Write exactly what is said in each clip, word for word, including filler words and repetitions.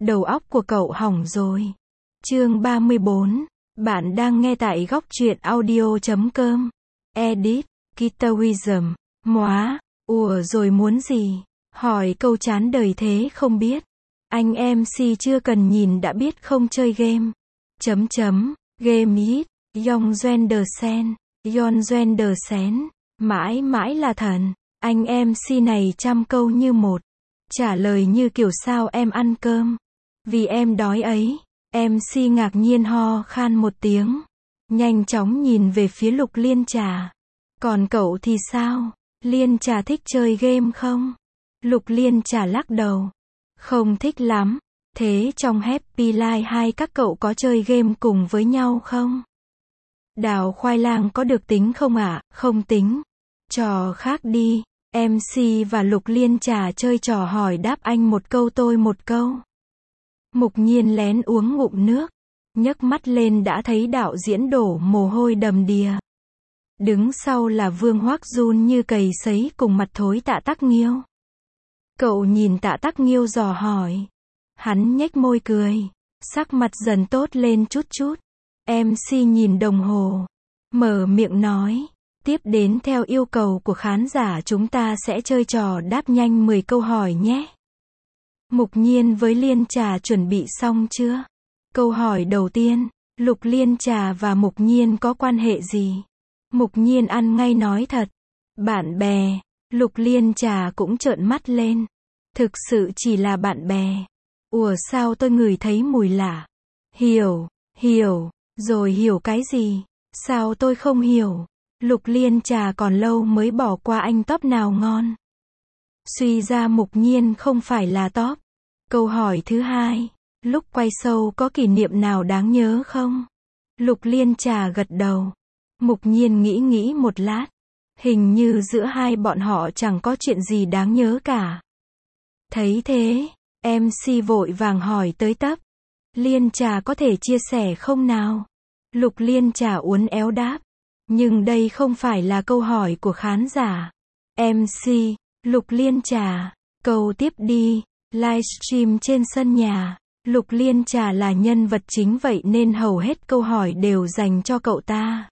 Đầu óc của cậu hỏng rồi. Chương ba mươi bốn. Bạn đang nghe tại góc truyện audio chấm com. Edit, Guitarism. Móa, ủa rồi muốn gì? Hỏi câu chán đời thế không biết. Anh em xê chưa cần nhìn đã biết không chơi game. Chấm chấm, game hit, Yong Zendersen, Yon Zendersen, mãi mãi là thần. Anh em xê này trăm câu như một. Trả lời như kiểu sao em ăn cơm. Vì em đói ấy. em xê ngạc nhiên ho khan một tiếng. Nhanh chóng nhìn về phía Lục Liên Trà. Còn cậu thì sao? Liên Trà thích chơi game không? Lục Liên Trà lắc đầu. Không thích lắm. Thế trong Happy Life hai các cậu có chơi game cùng với nhau không? Đào khoai lang có được tính không ạ? À? Không tính. Trò khác đi. em xê và Lục Liên Trà chơi trò hỏi đáp anh một câu tôi một câu. Mục Nhiên lén uống ngụm nước. Nhấc mắt lên đã thấy đạo diễn đổ mồ hôi đầm đìa. Đứng sau là Vương Hoắc run như cầy sấy cùng mặt thối Tạ Tắc Nghiêu. Cậu nhìn Tạ Tắc Nghiêu dò hỏi. Hắn nhếch môi cười. Sắc mặt dần tốt lên chút chút. em xê nhìn đồng hồ. Mở miệng nói. Tiếp đến theo yêu cầu của khán giả chúng ta sẽ chơi trò đáp nhanh mười câu hỏi nhé. Mục Nhiên với Liên Trà chuẩn bị xong chưa? Câu hỏi đầu tiên, Lục Liên Trà và Mục Nhiên có quan hệ gì? Mục Nhiên ăn ngay nói thật. Bạn bè. Lục Liên Trà cũng trợn mắt lên. Thực sự chỉ là bạn bè. Ủa sao tôi ngửi thấy mùi lạ? Hiểu, hiểu, rồi hiểu cái gì? Sao tôi không hiểu? Lục Liên Trà còn lâu mới bỏ qua anh top nào ngon. Suy ra Mục Nhiên không phải là top. Câu hỏi thứ hai, lúc quay show có kỷ niệm nào đáng nhớ không? Lục Liên Trà gật đầu. Mục Nhiên nghĩ nghĩ một lát. Hình như giữa hai bọn họ chẳng có chuyện gì đáng nhớ cả. Thấy thế, em xê vội vàng hỏi tới tấp. Liên Trà có thể chia sẻ không nào? Lục Liên Trà uốn éo đáp. Nhưng đây không phải là câu hỏi của khán giả. em xê, Lục Liên Trà, câu tiếp đi. Livestream trên sân nhà. Lục Liên Trà là nhân vật chính vậy nên hầu hết câu hỏi đều dành cho cậu ta.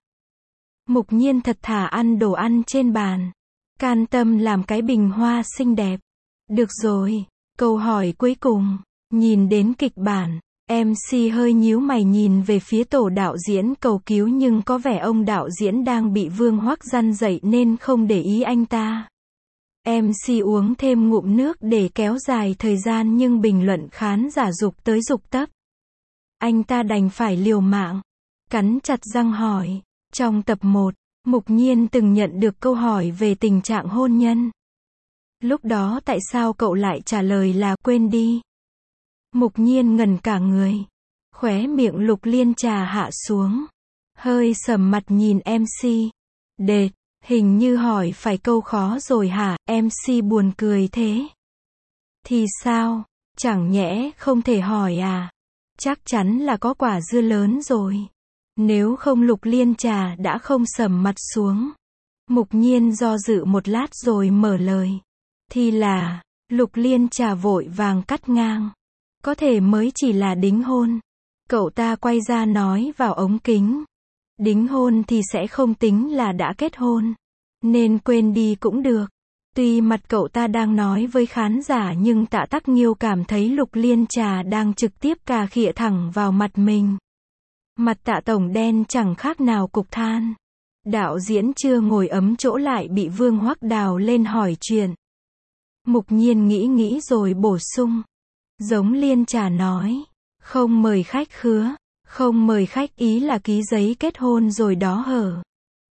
Mục Nhiên thật thà ăn đồ ăn trên bàn. Can tâm làm cái bình hoa xinh đẹp. Được rồi, câu hỏi cuối cùng. Nhìn đến kịch bản, em xê hơi nhíu mày nhìn về phía tổ đạo diễn cầu cứu nhưng có vẻ ông đạo diễn đang bị Vương Hoắc răn dậy nên không để ý anh ta. em xê uống thêm ngụm nước để kéo dài thời gian nhưng bình luận khán giả dục tới dục tấp. Anh ta đành phải liều mạng. Cắn chặt răng hỏi. Trong tập một, Mục Nhiên từng nhận được câu hỏi về tình trạng hôn nhân. Lúc đó tại sao cậu lại trả lời là quên đi? Mục Nhiên ngẩn cả người. Khóe miệng Lục Liên Trà hạ xuống. Hơi sầm mặt nhìn em xê. Đệt. Hình như hỏi phải câu khó rồi hả? em xê buồn cười thế. Thì sao? Chẳng nhẽ không thể hỏi à? Chắc chắn là có quả dưa lớn rồi. Nếu không Lục Liên Trà đã không sầm mặt xuống. Mục Nhiên do dự một lát rồi mở lời. Thì là, Lục Liên Trà vội vàng cắt ngang. Có thể mới chỉ là đính hôn. Cậu ta quay ra nói vào ống kính. Đính hôn thì sẽ không tính là đã kết hôn. Nên quên đi cũng được. Tuy mặt cậu ta đang nói với khán giả nhưng Tạ Tắc Nghiêu cảm thấy Lục Liên Trà đang trực tiếp cà khịa thẳng vào mặt mình. Mặt Tạ tổng đen chẳng khác nào cục than. Đạo diễn chưa ngồi ấm chỗ lại bị Vương Hoắc đào lên hỏi chuyện. Mục Nhiên nghĩ nghĩ rồi bổ sung. Giống Liên Trà nói. Không mời khách khứa. Không mời khách ý là ký giấy kết hôn rồi đó hở.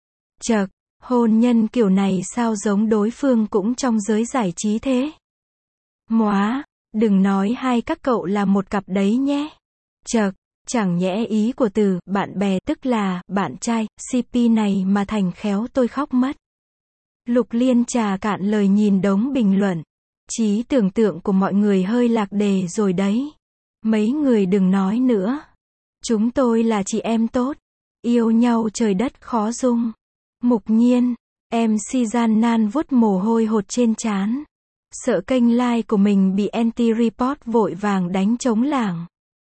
Chậc, hôn nhân kiểu này sao giống đối phương cũng trong giới giải trí thế? Móa, đừng nói hai các cậu là một cặp đấy nhé. Chậc, chẳng nhẽ ý của từ bạn bè tức là bạn trai, xê pê này mà thành khéo tôi khóc mất. Lục Liên Trà cạn lời nhìn đống bình luận. Trí tưởng tượng của mọi người hơi lạc đề rồi đấy. Mấy người đừng nói nữa. Chúng tôi là chị em tốt. Yêu nhau trời đất khó dung. Mục Nhiên. em xê gian nan vuốt mồ hôi hột trên trán. Sợ kênh like của mình bị anti-report vội vàng đánh trống lảng.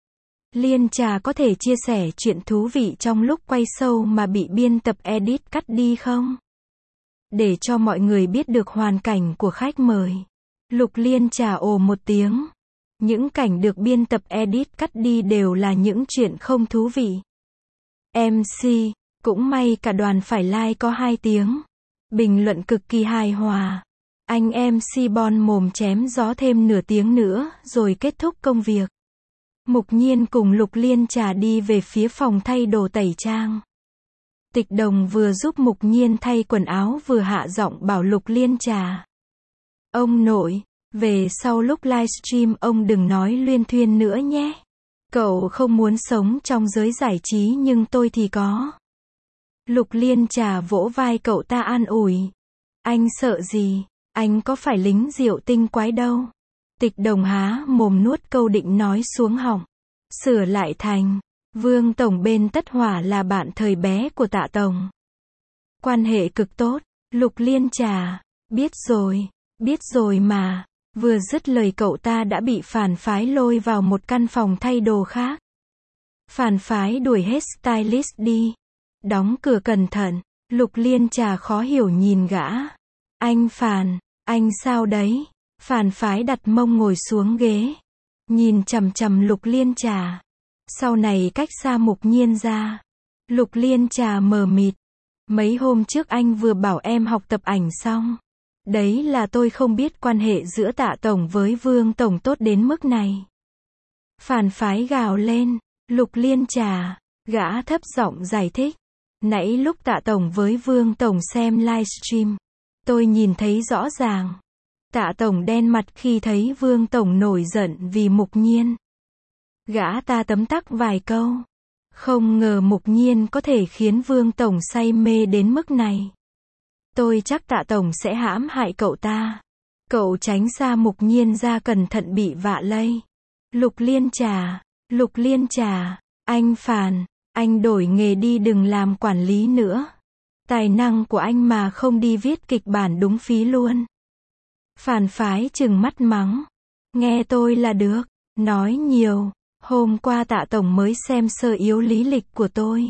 Liên Trà có thể chia sẻ chuyện thú vị trong lúc quay show mà bị biên tập edit cắt đi không? Để cho mọi người biết được hoàn cảnh của khách mời. Lục Liên Trà ồ một tiếng. Những cảnh được biên tập edit cắt đi đều là những chuyện không thú vị. em xê, cũng may cả đoàn phải like có hai tiếng. Bình luận cực kỳ hài hòa. Anh em xê bon mồm chém gió thêm nửa tiếng nữa, rồi kết thúc công việc. Mục Nhiên cùng Lục Liên Trà đi về phía phòng thay đồ tẩy trang. Tịch Đồng vừa giúp Mục Nhiên thay quần áo vừa hạ giọng bảo Lục Liên Trà. Ông nội, về sau lúc livestream ông đừng nói luyên thuyên nữa nhé. Cậu không muốn sống trong giới giải trí nhưng tôi thì có. Lục Liên Trà vỗ vai cậu ta an ủi. Anh sợ gì, anh có phải lính diệu tinh quái đâu. Tịch Đồng há mồm nuốt câu định nói xuống họng. Sửa lại thành, Vương Tổng bên Tất Hỏa là bạn thời bé của Tạ Tổng. Quan hệ cực tốt. Lục Liên Trà, biết rồi, biết rồi mà. Vừa dứt lời cậu ta đã bị phản phái lôi vào một căn phòng thay đồ khác. Phản phái đuổi hết stylist đi. Đóng cửa cẩn thận. Lục Liên Trà khó hiểu nhìn gã. Anh Phản, anh sao đấy? Phản phái đặt mông ngồi xuống ghế. Nhìn chằm chằm Lục Liên Trà. Sau này cách xa Mục Nhiên ra. Lục Liên Trà mờ mịt. Mấy hôm trước anh vừa bảo em học tập ảnh xong. Đấy là tôi không biết quan hệ giữa Tạ Tổng với Vương Tổng tốt đến mức này. Phản phái gào lên. Lục Liên Trà. Gã thấp giọng giải thích. Nãy lúc Tạ Tổng với Vương Tổng xem livestream, tôi nhìn thấy rõ ràng. Tạ Tổng đen mặt khi thấy Vương Tổng nổi giận vì Mục Nhiên. Gã ta tấm tắc vài câu. Không ngờ Mục Nhiên có thể khiến Vương Tổng say mê đến mức này. Tôi chắc Tạ Tổng sẽ hãm hại cậu ta. Cậu tránh xa Mục Nhiên ra cẩn thận bị vạ lây. Lục Liên Trà, Lục Liên Trà, anh Phàn, anh đổi nghề đi đừng làm quản lý nữa. Tài năng của anh mà không đi viết kịch bản đúng phí luôn. Phản phái trừng mắt mắng. Nghe tôi là được, nói nhiều. Hôm qua Tạ Tổng mới xem sơ yếu lý lịch của tôi.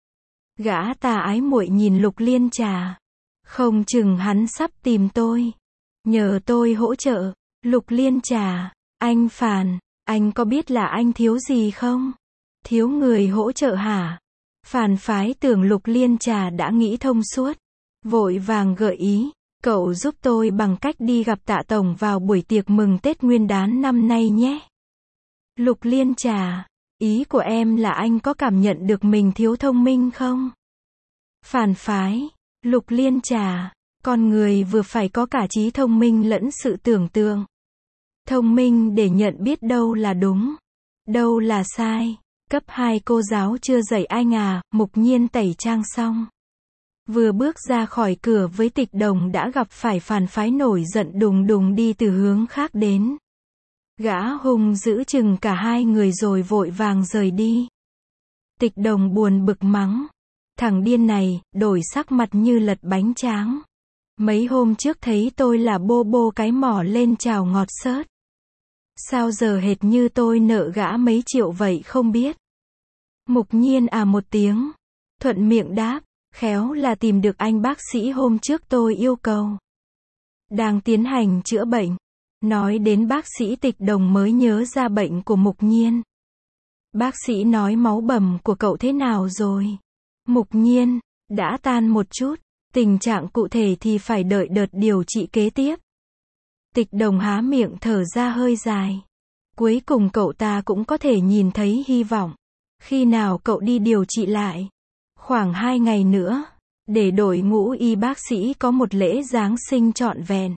Gã ta ái muội nhìn Lục Liên Trà. Không chừng hắn sắp tìm tôi. Nhờ tôi hỗ trợ. Lục Liên Trà, anh Phàn, anh có biết là anh thiếu gì không? Thiếu người hỗ trợ hả? Phản phái tưởng Lục Liên Trà đã nghĩ thông suốt. Vội vàng gợi ý. Cậu giúp tôi bằng cách đi gặp Tạ Tổng vào buổi tiệc mừng Tết Nguyên đán năm nay nhé. Lục Liên Trà, ý của em là anh có cảm nhận được mình thiếu thông minh không? Phản phái, Lục Liên Trà, con người vừa phải có cả trí thông minh lẫn sự tưởng tượng. Thông minh để nhận biết đâu là đúng, đâu là sai. Cấp hai cô giáo chưa dạy anh à, Mục Nhiên tẩy trang xong. Vừa bước ra khỏi cửa với Tịch Đồng đã gặp phải phản phái nổi giận đùng đùng đi từ hướng khác đến. Gã hung giữ chừng cả hai người rồi vội vàng rời đi. Tịch Đồng buồn bực mắng. Thằng điên này, đổi sắc mặt như lật bánh tráng. Mấy hôm trước thấy tôi là bô bô cái mỏ lên chào ngọt xớt. Sao giờ hệt như tôi nợ gã mấy triệu vậy không biết. Mục Nhiên à một tiếng. Thuận miệng đáp. Khéo là tìm được anh bác sĩ hôm trước tôi yêu cầu. Đang tiến hành chữa bệnh. Nói đến bác sĩ Tịch Đồng mới nhớ ra bệnh của Mục Nhiên. Bác sĩ nói máu bầm của cậu thế nào rồi? Mục Nhiên, đã tan một chút. Tình trạng cụ thể thì phải đợi đợt điều trị kế tiếp. Tịch Đồng há miệng thở ra hơi dài. Cuối cùng cậu ta cũng có thể nhìn thấy hy vọng. Khi nào cậu đi điều trị lại? Khoảng hai ngày nữa. Để đội ngũ y bác sĩ có một lễ Giáng sinh trọn vẹn.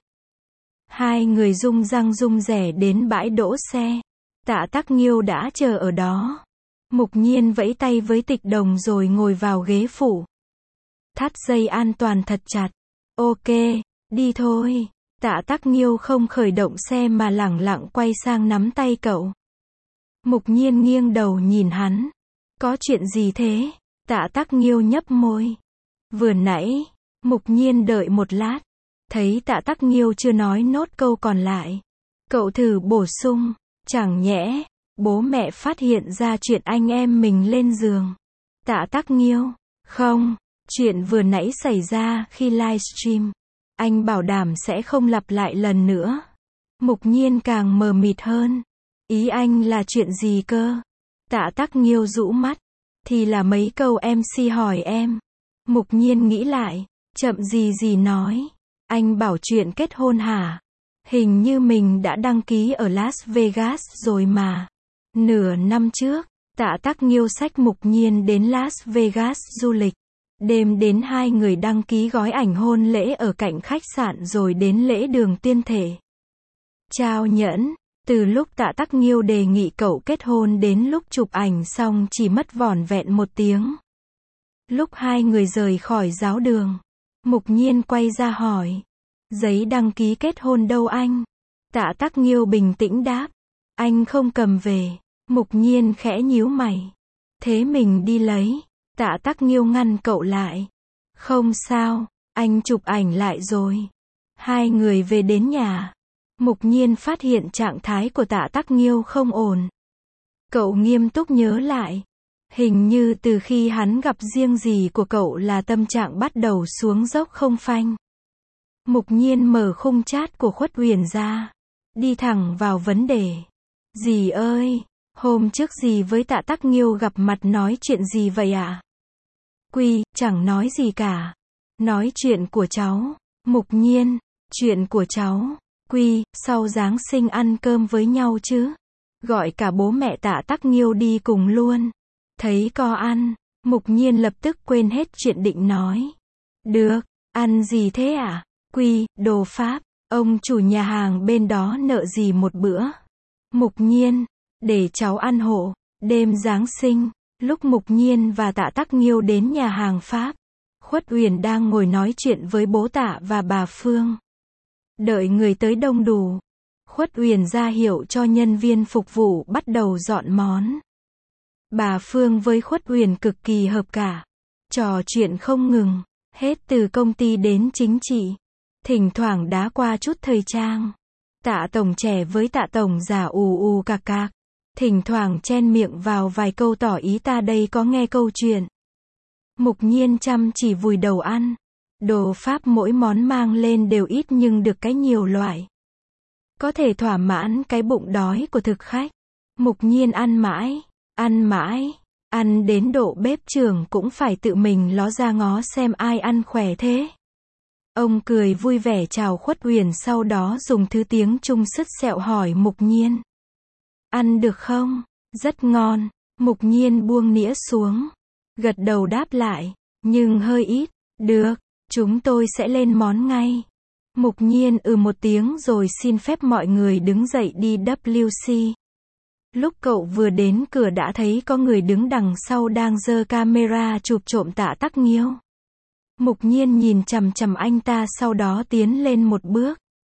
Hai người rung răng rung rẻ đến bãi đỗ xe. Tạ Tắc Nghiêu đã chờ ở đó. Mục Nhiên vẫy tay với Tịch Đồng rồi ngồi vào ghế phụ. Thắt dây an toàn thật chặt. Ok, đi thôi. Tạ Tắc Nghiêu không khởi động xe mà lẳng lặng quay sang nắm tay cậu. Mục Nhiên nghiêng đầu nhìn hắn. Có chuyện gì thế? Tạ Tắc Nghiêu nhấp môi. Vừa nãy, Mục Nhiên đợi một lát. Thấy Tạ Tắc Nghiêu chưa nói nốt câu còn lại, cậu thử bổ sung, chẳng nhẽ, bố mẹ phát hiện ra chuyện anh em mình lên giường. Tạ Tắc Nghiêu, không, chuyện vừa nãy xảy ra khi livestream. Anh bảo đảm sẽ không lặp lại lần nữa. Mục Nhiên càng mờ mịt hơn. Ý anh là chuyện gì cơ? Tạ Tắc Nghiêu rũ mắt. Thì là mấy câu em xê hỏi em. Mục Nhiên nghĩ lại, chậm gì gì nói. Anh bảo chuyện kết hôn hả? Hình như mình đã đăng ký ở Las Vegas rồi mà. Nửa năm trước, Tạ Tắc Nghiêu xách Mục Nhiên đến Las Vegas du lịch. Đêm đến hai người đăng ký gói ảnh hôn lễ ở cạnh khách sạn rồi đến lễ đường tuyên thể. Trao nhẫn, từ lúc Tạ Tắc Nghiêu đề nghị cậu kết hôn đến lúc chụp ảnh xong chỉ mất vỏn vẹn một tiếng. Lúc hai người rời khỏi giáo đường, Mục Nhiên quay ra hỏi, giấy đăng ký kết hôn đâu anh? Tạ Tắc Nghiêu bình tĩnh đáp, anh không cầm về. Mục Nhiên khẽ nhíu mày, thế mình đi lấy. Tạ Tắc Nghiêu ngăn cậu lại, không sao, anh chụp ảnh lại rồi. Hai người về đến nhà, Mục Nhiên phát hiện trạng thái của Tạ Tắc Nghiêu không ổn. Cậu nghiêm túc nhớ lại, hình như từ khi hắn gặp riêng gì của cậu là tâm trạng bắt đầu xuống dốc không phanh. Mục Nhiên mở khung chat của Khuất Huyền ra, đi thẳng vào vấn đề. Dì ơi, hôm trước dì với Tạ Tắc Nghiêu gặp mặt nói chuyện gì vậy ạ? Quy, chẳng nói gì cả. Nói chuyện của cháu. Mục Nhiên, chuyện của cháu. Quy, sau Giáng sinh ăn cơm với nhau chứ? Gọi cả bố mẹ Tạ Tắc Nghiêu đi cùng luôn. Thấy có ăn, Mục Nhiên lập tức quên hết chuyện định nói. Được, ăn gì thế ạ? Quy, đồ Pháp, ông chủ nhà hàng bên đó nợ gì một bữa? Mục Nhiên, để cháu ăn hộ. Đêm Giáng sinh, lúc Mục Nhiên và Tạ Tắc Nghiêu đến nhà hàng Pháp, Khuất Huyền đang ngồi nói chuyện với bố Tạ và bà Phương. Đợi người tới đông đủ, Khuất Huyền ra hiệu cho nhân viên phục vụ bắt đầu dọn món. Bà Phương với Khuất Huyền cực kỳ hợp cả. Trò chuyện không ngừng, hết từ công ty đến chính trị. Thỉnh thoảng đá qua chút thời trang. Tạ Tổng trẻ với Tạ Tổng già ù ù cạc cạc. Thỉnh thoảng chen miệng vào vài câu tỏ ý ta đây có nghe câu chuyện. Mục Nhiên chăm chỉ vùi đầu ăn. Đồ Pháp mỗi món mang lên đều ít nhưng được cái nhiều loại. Có thể thỏa mãn cái bụng đói của thực khách. Mục Nhiên ăn mãi, ăn mãi, ăn đến độ bếp trưởng cũng phải tự mình ló ra ngó xem ai ăn khỏe thế. Ông cười vui vẻ chào Khuất Huyền sau đó dùng thứ tiếng Trung sứt sẹo hỏi Mục Nhiên. Ăn được không? Rất ngon. Mục Nhiên buông nĩa xuống. Gật đầu đáp lại. Nhưng hơi ít. Được. Chúng tôi sẽ lên món ngay. Mục Nhiên ừ một tiếng rồi xin phép mọi người đứng dậy đi W C. Lúc cậu vừa đến cửa đã thấy có người đứng đằng sau đang giơ camera chụp trộm Tạ Tắc Nghiêu. Mục Nhiên nhìn chằm chằm anh ta sau đó tiến lên một bước.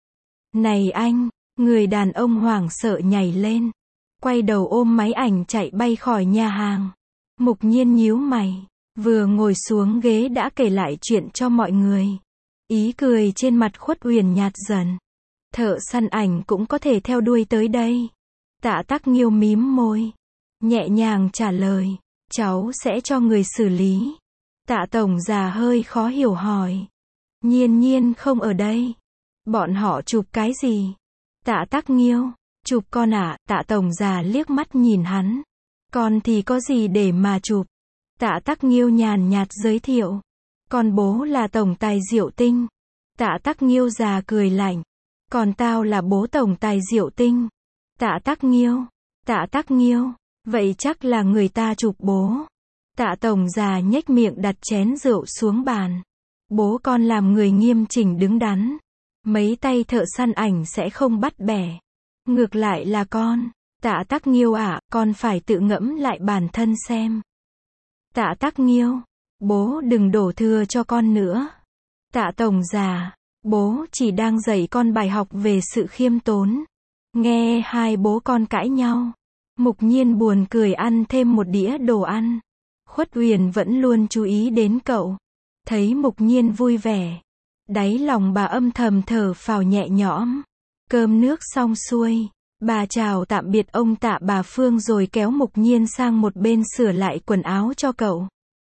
Này anh, người đàn ông hoảng sợ nhảy lên. Quay đầu ôm máy ảnh chạy bay khỏi nhà hàng. Mục Nhiên nhíu mày. Vừa ngồi xuống ghế đã kể lại chuyện cho mọi người. Ý cười trên mặt Khuất Huyền nhạt dần. Thợ săn ảnh cũng có thể theo đuôi tới đây. Tạ Tắc Nghiêu mím môi. Nhẹ nhàng trả lời. Cháu sẽ cho người xử lý. Tạ Tổng già hơi khó hiểu hỏi. Nhiên Nhiên không ở đây. Bọn họ chụp cái gì? Tạ Tắc Nghiêu. Chụp con ạ. À? Tạ Tổng già liếc mắt nhìn hắn. Con thì có gì để mà chụp? Tạ Tắc Nghiêu nhàn nhạt giới thiệu. Con bố là Tổng tài Diệu Tinh. Tạ Tắc Nghiêu già cười lạnh. Còn tao là bố Tổng tài Diệu Tinh. Tạ Tắc Nghiêu. Tạ Tắc Nghiêu. Vậy chắc là người ta chụp bố. Tạ Tổng già nhếch miệng đặt chén rượu xuống bàn. Bố con làm người nghiêm chỉnh đứng đắn. Mấy tay thợ săn ảnh sẽ không bắt bẻ. Ngược lại là con. Tạ Tắc Nghiêu ạ, à, con phải tự ngẫm lại bản thân xem. Tạ Tắc Nghiêu. Bố đừng đổ thừa cho con nữa. Tạ Tổng già. Bố chỉ đang dạy con bài học về sự khiêm tốn. Nghe hai bố con cãi nhau. Mục Nhiên buồn cười ăn thêm một đĩa đồ ăn. Khuất Huyền vẫn luôn chú ý đến cậu. Thấy Mục Nhiên vui vẻ. Đáy lòng bà âm thầm thở phào nhẹ nhõm. Cơm nước xong xuôi, bà chào tạm biệt ông Tạ bà Phương rồi kéo Mục Nhiên sang một bên sửa lại quần áo cho cậu.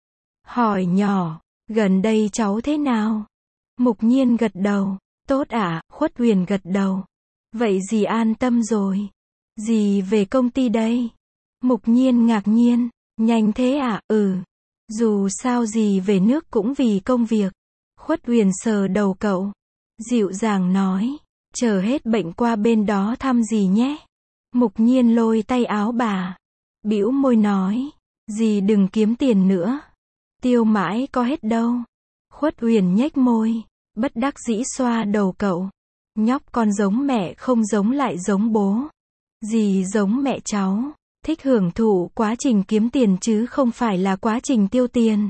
Hỏi nhỏ, gần đây cháu thế nào? Mục Nhiên gật đầu, tốt ạ, Khuất Huyền gật đầu. Vậy dì an tâm rồi. Dì về công ty đây. Mục Nhiên ngạc nhiên, nhanh thế ạ, ừ. Dù sao dì về nước cũng vì công việc. Khuất Huyền sờ đầu cậu, dịu dàng nói, chờ hết bệnh qua bên đó thăm dì nhé. Mục Nhiên lôi tay áo bà, bĩu môi nói, dì đừng kiếm tiền nữa. Tiêu mãi có hết đâu. Khuất Huyền nhếch môi, bất đắc dĩ xoa đầu cậu. Nhóc con giống mẹ không giống lại giống bố. Dì giống mẹ cháu, thích hưởng thụ quá trình kiếm tiền chứ không phải là quá trình tiêu tiền.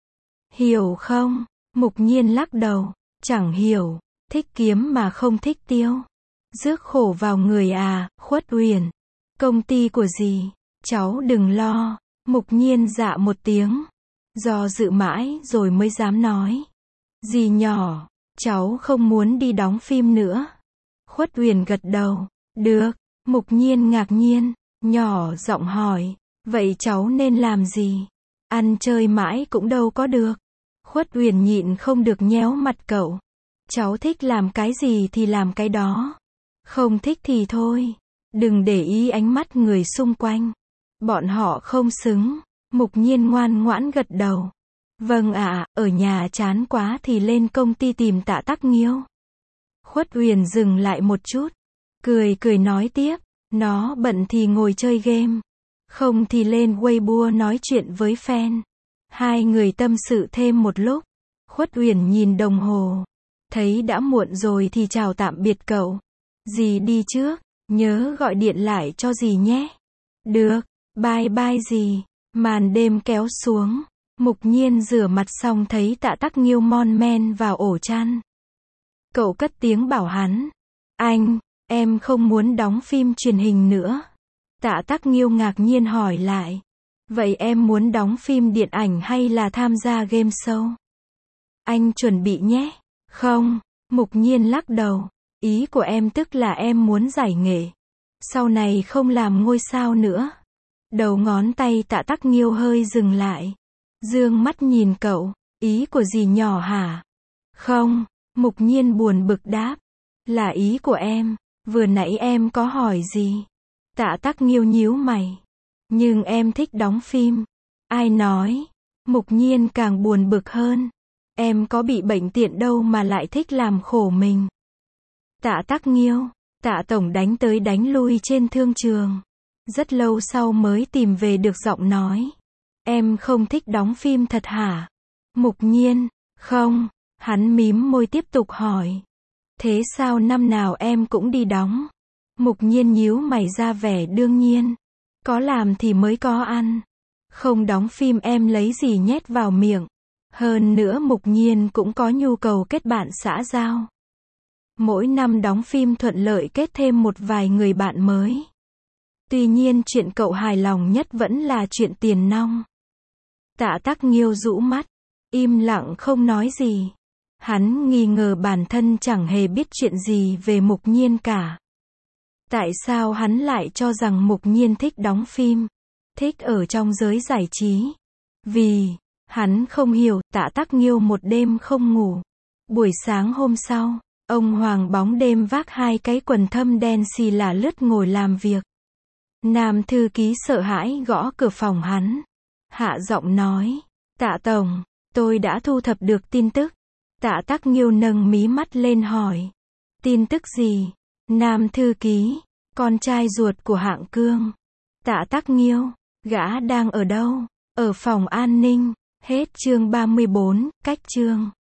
Hiểu không? Mục Nhiên lắc đầu, chẳng hiểu, thích kiếm mà không thích tiêu. Rước khổ vào người à, Khuất Huyền. Công ty của dì, cháu đừng lo. Mục Nhiên dạ một tiếng, do dự mãi rồi mới dám nói. Dì nhỏ, cháu không muốn đi đóng phim nữa. Khuất Huyền gật đầu, được. Mục Nhiên ngạc nhiên, nhỏ giọng hỏi, vậy cháu nên làm gì? Ăn chơi mãi cũng đâu có được. Khuất Huyền nhịn không được nhéo mặt cậu. Cháu thích làm cái gì thì làm cái đó. Không thích thì thôi. Đừng để ý ánh mắt người xung quanh. Bọn họ không xứng. Mục Nhiên ngoan ngoãn gật đầu. Vâng ạ, ở nhà chán quá thì lên công ty tìm Tạ Tắc Nghiêu. Khuất Huyền dừng lại một chút. Cười cười nói tiếp. Nó bận thì ngồi chơi game. Không thì lên Weibo nói chuyện với fan. Hai người tâm sự thêm một lúc. Khuất Huyền nhìn đồng hồ. Thấy đã muộn rồi thì chào tạm biệt cậu. Dì đi trước. Nhớ gọi điện lại cho dì nhé. Được. Bye bye dì. Màn đêm kéo xuống. Mục Nhiên rửa mặt xong thấy Tạ Tắc Nghiêu mon men vào ổ chăn. Cậu cất tiếng bảo hắn. Anh, em không muốn đóng phim truyền hình nữa. Tạ Tắc Nghiêu ngạc nhiên hỏi lại. Vậy em muốn đóng phim điện ảnh hay là tham gia game show? Anh chuẩn bị nhé. Không, Mục Nhiên lắc đầu. Ý của em tức là em muốn giải nghệ. Sau này không làm ngôi sao nữa. Đầu ngón tay Tạ Tắc Nghiêu hơi dừng lại. Dương mắt nhìn cậu. Ý của dì nhỏ hả? Không, Mục Nhiên buồn bực đáp. Là ý của em. Vừa nãy em có hỏi gì? Tạ Tắc Nghiêu nhíu mày. Nhưng em thích đóng phim. Ai nói? Mục Nhiên càng buồn bực hơn. Em có bị bệnh tiện đâu mà lại thích làm khổ mình. Tạ Tắc Nghiêu, Tạ Tổng đánh tới đánh lui trên thương trường. Rất lâu sau mới tìm về được giọng nói. Em không thích đóng phim thật hả? Mục Nhiên, không. Hắn mím môi tiếp tục hỏi. Thế sao năm nào em cũng đi đóng? Mục Nhiên nhíu mày ra vẻ đương nhiên. Có làm thì mới có ăn. Không đóng phim em lấy gì nhét vào miệng. Hơn nữa Mục Nhiên cũng có nhu cầu kết bạn xã giao. Mỗi năm đóng phim thuận lợi kết thêm một vài người bạn mới. Tuy nhiên chuyện cậu hài lòng nhất vẫn là chuyện tiền nong. Tạ Tắc Nghiêu rũ mắt, im lặng không nói gì. Hắn nghi ngờ bản thân chẳng hề biết chuyện gì về Mục Nhiên cả. Tại sao hắn lại cho rằng Mục Nhiên thích đóng phim, thích ở trong giới giải trí? Vì, hắn không hiểu, Tạ Tắc Nghiêu một đêm không ngủ. Buổi sáng hôm sau, ông Hoàng bóng đêm vác hai cái quần thâm đen xì là lướt ngồi làm việc. Nam thư ký sợ hãi gõ cửa phòng hắn. Hạ giọng nói, Tạ Tổng, tôi đã thu thập được tin tức. Tạ Tắc Nghiêu nâng mí mắt lên hỏi. Tin tức gì? Nam thư ký, con trai ruột của Hạng Cương. Tạ Tắc Nghiêu, gã đang ở đâu? Ở phòng an ninh. Hết chương ba mươi bốn, cách chương.